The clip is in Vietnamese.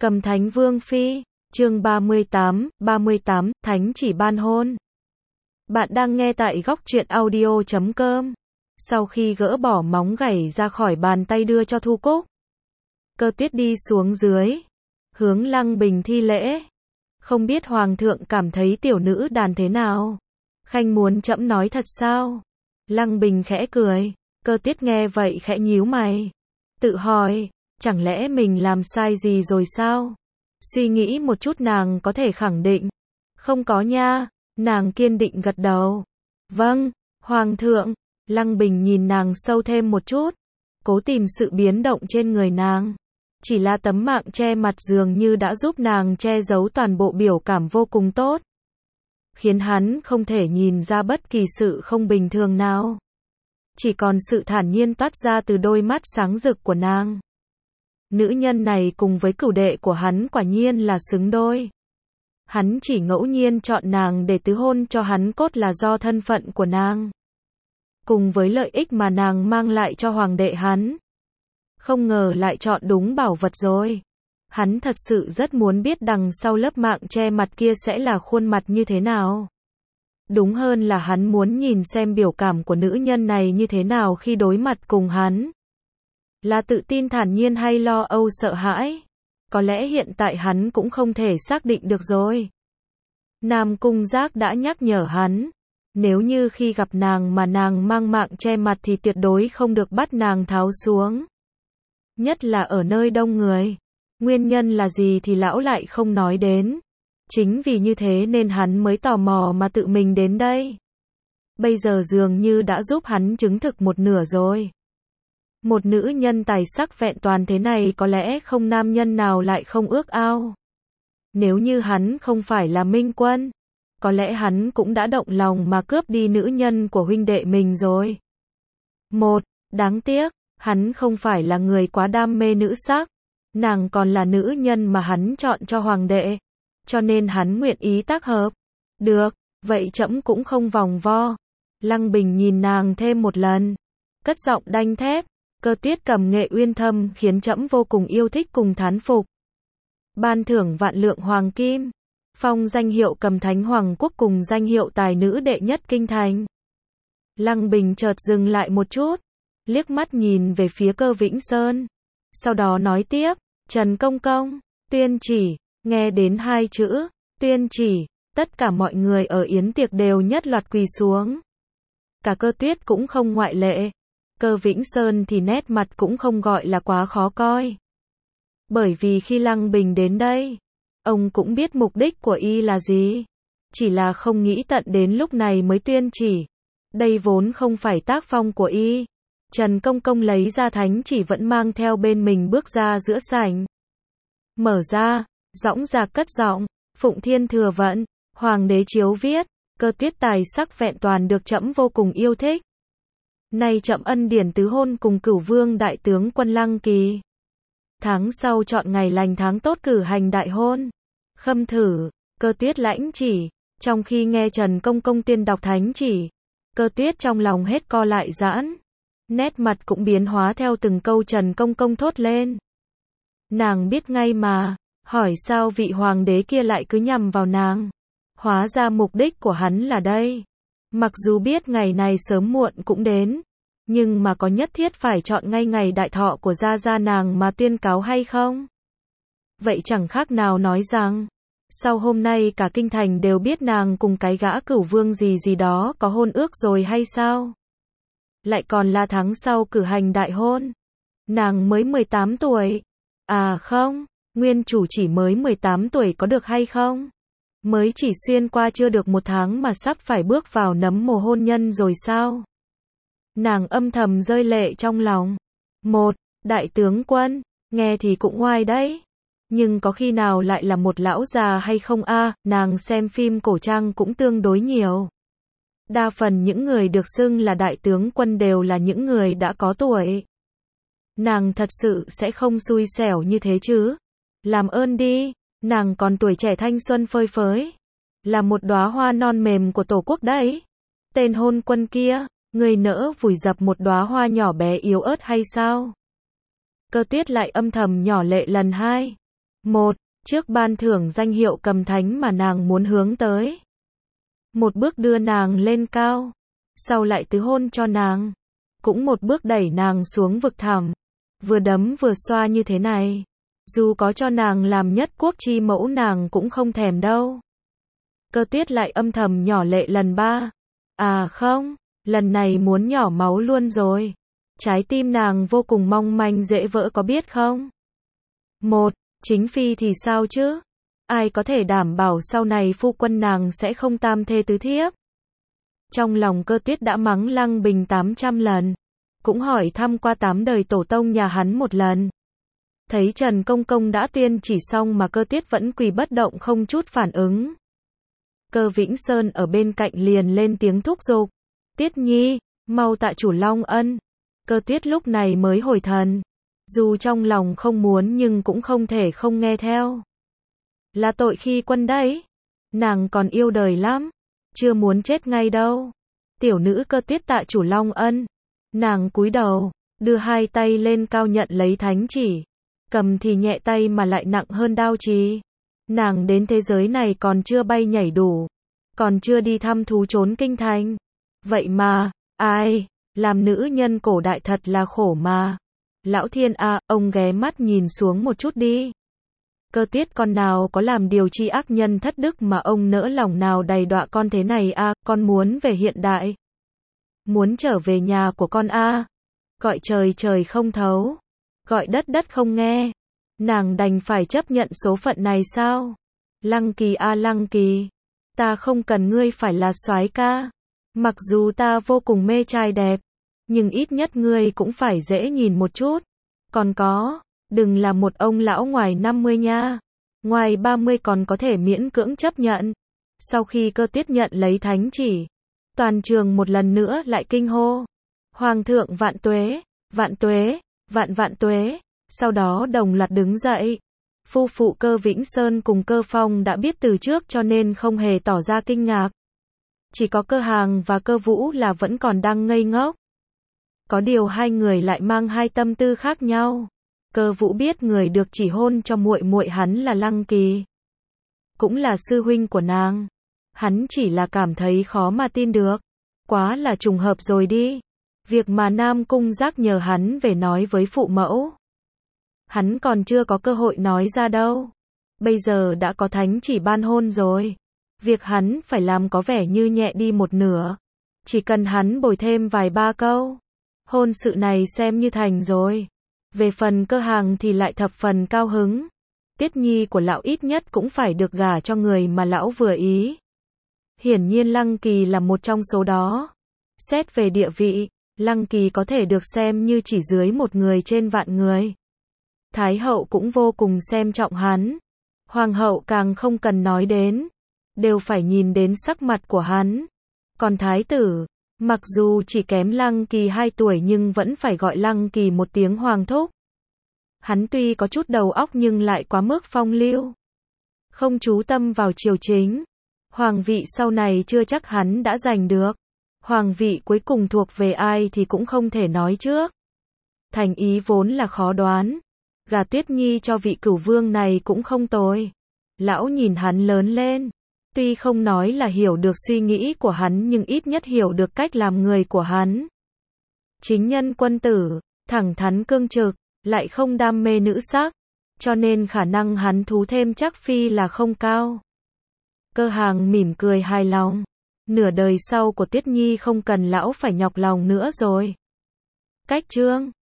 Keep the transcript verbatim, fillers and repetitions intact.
Cầm Thánh Vương Phi, chương ba mươi tám, ba mươi tám, Thánh chỉ ban hôn. Bạn đang nghe tại góc truyện audio chấm com. Sau khi gỡ bỏ móng gảy ra khỏi bàn tay đưa cho Thu Cúc, Cơ Tuyết đi xuống dưới, hướng Lăng Bình thi lễ. Không biết Hoàng thượng cảm thấy tiểu nữ đàn thế nào? Khanh muốn trẫm nói thật sao? Lăng Bình khẽ cười. Cơ Tuyết nghe vậy khẽ nhíu mày, tự hỏi, chẳng lẽ mình làm sai gì rồi sao? Suy nghĩ một chút nàng có thể khẳng định, không có nha. Nàng kiên định gật đầu. Vâng, Hoàng thượng. Lăng Bình nhìn nàng sâu thêm một chút, cố tìm sự biến động trên người nàng. Chỉ là tấm mạng che mặt dường như đã giúp nàng che giấu toàn bộ biểu cảm vô cùng tốt, khiến hắn không thể nhìn ra bất kỳ sự không bình thường nào. Chỉ còn sự thản nhiên toát ra từ đôi mắt sáng rực của nàng. Nữ nhân này cùng với cửu đệ của hắn quả nhiên là xứng đôi. Hắn chỉ ngẫu nhiên chọn nàng để tứ hôn cho hắn cốt là do thân phận của nàng, cùng với lợi ích mà nàng mang lại cho hoàng đệ hắn. Không ngờ lại chọn đúng bảo vật rồi. Hắn thật sự rất muốn biết đằng sau lớp mạng che mặt kia sẽ là khuôn mặt như thế nào. Đúng hơn là hắn muốn nhìn xem biểu cảm của nữ nhân này như thế nào khi đối mặt cùng hắn. Là tự tin thản nhiên hay lo âu sợ hãi? Có lẽ hiện tại hắn cũng không thể xác định được rồi. Nam Cung Giác đã nhắc nhở hắn, nếu như khi gặp nàng mà nàng mang mạng che mặt thì tuyệt đối không được bắt nàng tháo xuống. Nhất là ở nơi đông người. Nguyên nhân là gì thì lão lại không nói đến. Chính vì như thế nên hắn mới tò mò mà tự mình đến đây. Bây giờ dường như đã giúp hắn chứng thực một nửa rồi. Một nữ nhân tài sắc vẹn toàn thế này có lẽ không nam nhân nào lại không ước ao. Nếu như hắn không phải là Minh Quân, có lẽ hắn cũng đã động lòng mà cướp đi nữ nhân của huynh đệ mình rồi. Một, đáng tiếc, hắn không phải là người quá đam mê nữ sắc. Nàng còn là nữ nhân mà hắn chọn cho hoàng đệ, cho nên hắn nguyện ý tác hợp. Được, vậy trẫm cũng không vòng vo. Lăng Bình nhìn nàng thêm một lần, cất giọng đanh thép. Cơ Tuyết cầm nghệ uyên thâm khiến trẫm vô cùng yêu thích cùng thán phục. Ban thưởng vạn lượng hoàng kim, phong danh hiệu Cầm Thánh Hoàng Quốc cùng danh hiệu tài nữ đệ nhất kinh thành. Lăng Bình chợt dừng lại một chút, liếc mắt nhìn về phía Cơ Vĩnh Sơn, sau đó nói tiếp, Trần Công Công, tuyên chỉ. Nghe đến hai chữ, tuyên chỉ, tất cả mọi người ở yến tiệc đều nhất loạt quỳ xuống. Cả Cơ Tuyết cũng không ngoại lệ. Cơ Vĩnh Sơn thì nét mặt cũng không gọi là quá khó coi. Bởi vì khi Lăng Bình đến đây, ông cũng biết mục đích của y là gì. Chỉ là không nghĩ tận đến lúc này mới tuyên chỉ. Đây vốn không phải tác phong của y. Trần Công Công lấy ra thánh chỉ vẫn mang theo bên mình bước ra giữa sảnh. Mở ra, dõng dạc cất giọng, Phụng Thiên Thừa Vận, Hoàng đế chiếu viết, Cơ Tuyết tài sắc vẹn toàn được trẫm vô cùng yêu thích. Nay trẫm ân điển tứ hôn cùng Cửu Vương đại tướng quân Lăng Kỳ. Tháng sau chọn ngày lành tháng tốt cử hành đại hôn. Khâm thử. Cơ Tuyết lãnh chỉ. Trong khi nghe Trần Công Công tiên đọc thánh chỉ, Cơ Tuyết trong lòng hết co lại giãn. Nét mặt cũng biến hóa theo từng câu Trần Công Công thốt lên. Nàng biết ngay mà, hỏi sao vị hoàng đế kia lại cứ nhằm vào nàng. Hóa ra mục đích của hắn là đây. Mặc dù biết ngày này sớm muộn cũng đến, nhưng mà có nhất thiết phải chọn ngay ngày đại thọ của gia gia nàng mà tuyên cáo hay không? Vậy chẳng khác nào nói rằng, sau hôm nay cả kinh thành đều biết nàng cùng cái gã Cửu Vương gì gì đó có hôn ước rồi hay sao? Lại còn là tháng sau cử hành đại hôn. Nàng mới mười tám tuổi. À không, nguyên chủ chỉ mới mười tám tuổi có được hay không? Mới chỉ xuyên qua chưa được một tháng mà sắp phải bước vào nấm mồ hôn nhân rồi sao? Nàng âm thầm rơi lệ trong lòng. Một, đại tướng quân, nghe thì cũng oai đấy. Nhưng có khi nào lại là một lão già hay không a? À, nàng xem phim cổ trang cũng tương đối nhiều. Đa phần những người được xưng là đại tướng quân đều là những người đã có tuổi. Nàng thật sự sẽ không xui xẻo như thế chứ? Làm ơn đi. Nàng còn tuổi trẻ thanh xuân phơi phới, là một đóa hoa non mềm của tổ quốc đấy. Tên hôn quân kia, người nỡ vùi dập một đóa hoa nhỏ bé yếu ớt hay sao? Cơ Tuyết lại âm thầm nhỏ lệ lần hai. Một, trước ban thưởng danh hiệu cầm thánh mà nàng muốn hướng tới. Một bước đưa nàng lên cao, sau lại tứ hôn cho nàng. Cũng một bước đẩy nàng xuống vực thẳm, vừa đấm vừa xoa như thế này. Dù có cho nàng làm nhất quốc chi mẫu nàng cũng không thèm đâu. Cơ Tuyết lại âm thầm nhỏ lệ lần ba. À không, lần này muốn nhỏ máu luôn rồi. Trái tim nàng vô cùng mong manh dễ vỡ có biết không? Một, chính phi thì sao chứ? Ai có thể đảm bảo sau này phu quân nàng sẽ không tam thê tứ thiếp? Trong lòng Cơ Tuyết đã mắng Lăng Bình tám trăm lần, cũng hỏi thăm qua tám đời tổ tông nhà hắn một lần. Thấy Trần Công Công đã tuyên chỉ xong mà Cơ Tuyết vẫn quỳ bất động không chút phản ứng. Cơ Vĩnh Sơn ở bên cạnh liền lên tiếng thúc giục. Tiết Nhi, mau tạ chủ Long ân. Cơ Tuyết lúc này mới hồi thần. Dù trong lòng không muốn nhưng cũng không thể không nghe theo. Là tội khi quân đấy. Nàng còn yêu đời lắm. Chưa muốn chết ngay đâu. Tiểu nữ Cơ Tuyết tạ chủ Long ân. Nàng cúi đầu, đưa hai tay lên cao nhận lấy thánh chỉ. Cầm thì nhẹ tay mà lại nặng hơn đao chì. Nàng đến thế giới này còn chưa bay nhảy đủ. Còn chưa đi thăm thú trốn kinh thành. Vậy mà, ai, làm nữ nhân cổ đại thật là khổ mà. Lão thiên a, à, ông ghé mắt nhìn xuống một chút đi. Cơ Tuyết con nào có làm điều chi ác nhân thất đức mà ông nỡ lòng nào đầy đọa con thế này a, à, con muốn về hiện đại. Muốn trở về nhà của con a. À. Gọi trời trời không thấu. Gọi đất đất không nghe. Nàng đành phải chấp nhận số phận này sao? Lăng Kỳ a à, Lăng Kỳ. Ta không cần ngươi phải là soái ca. Mặc dù ta vô cùng mê trai đẹp. Nhưng ít nhất ngươi cũng phải dễ nhìn một chút. Còn có, đừng là một ông lão ngoài năm mươi nha. Ngoài ba mươi còn có thể miễn cưỡng chấp nhận. Sau khi Cơ Tuyết nhận lấy thánh chỉ, toàn trường một lần nữa lại kinh hô. Hoàng thượng vạn tuế, vạn tuế, vạn vạn tuế. Sau đó đồng loạt đứng dậy. Phu phụ Cơ Vĩnh Sơn cùng Cơ Phong đã biết từ trước cho nên không hề tỏ ra kinh ngạc. Chỉ có Cơ Hàng và Cơ Vũ là vẫn còn đang ngây ngốc. Có điều hai người lại mang hai tâm tư khác nhau. Cơ Vũ biết người được chỉ hôn cho muội muội hắn là Lăng Kỳ, cũng là sư huynh của nàng. Hắn chỉ là cảm thấy khó mà tin được. Quá là trùng hợp rồi đi. Việc mà Nam Cung Giác nhờ hắn về nói với phụ mẫu, hắn còn chưa có cơ hội nói ra đâu. Bây giờ đã có thánh chỉ ban hôn rồi. Việc hắn phải làm có vẻ như nhẹ đi một nửa. Chỉ cần hắn bồi thêm vài ba câu, hôn sự này xem như thành rồi. Về phần Cơ Hàng thì lại thập phần cao hứng. Tiết Nhi của lão ít nhất cũng phải được gả cho người mà lão vừa ý. Hiển nhiên Lăng Kỳ là một trong số đó. Xét về địa vị, Lăng Kỳ có thể được xem như chỉ dưới một người trên vạn người. Thái hậu cũng vô cùng xem trọng hắn. Hoàng hậu càng không cần nói đến. Đều phải nhìn đến sắc mặt của hắn. Còn thái tử, mặc dù chỉ kém Lăng Kỳ hai tuổi nhưng vẫn phải gọi Lăng Kỳ một tiếng hoàng thúc. Hắn tuy có chút đầu óc nhưng lại quá mức phong lưu. Không chú tâm vào triều chính. Hoàng vị sau này chưa chắc hắn đã giành được. Hoàng vị cuối cùng thuộc về ai thì cũng không thể nói trước. Thành ý vốn là khó đoán. Gà Tuyết Nhi cho vị cửu vương này cũng không tồi. Lão nhìn hắn lớn lên. Tuy không nói là hiểu được suy nghĩ của hắn nhưng ít nhất hiểu được cách làm người của hắn. Chính nhân quân tử, thẳng thắn cương trực, lại không đam mê nữ sắc. Cho nên khả năng hắn thú thêm chắc phi là không cao. Cơ Hàng mỉm cười hài lòng. Nửa đời sau của Tiết Nhi không cần lão phải nhọc lòng nữa rồi. Cách chương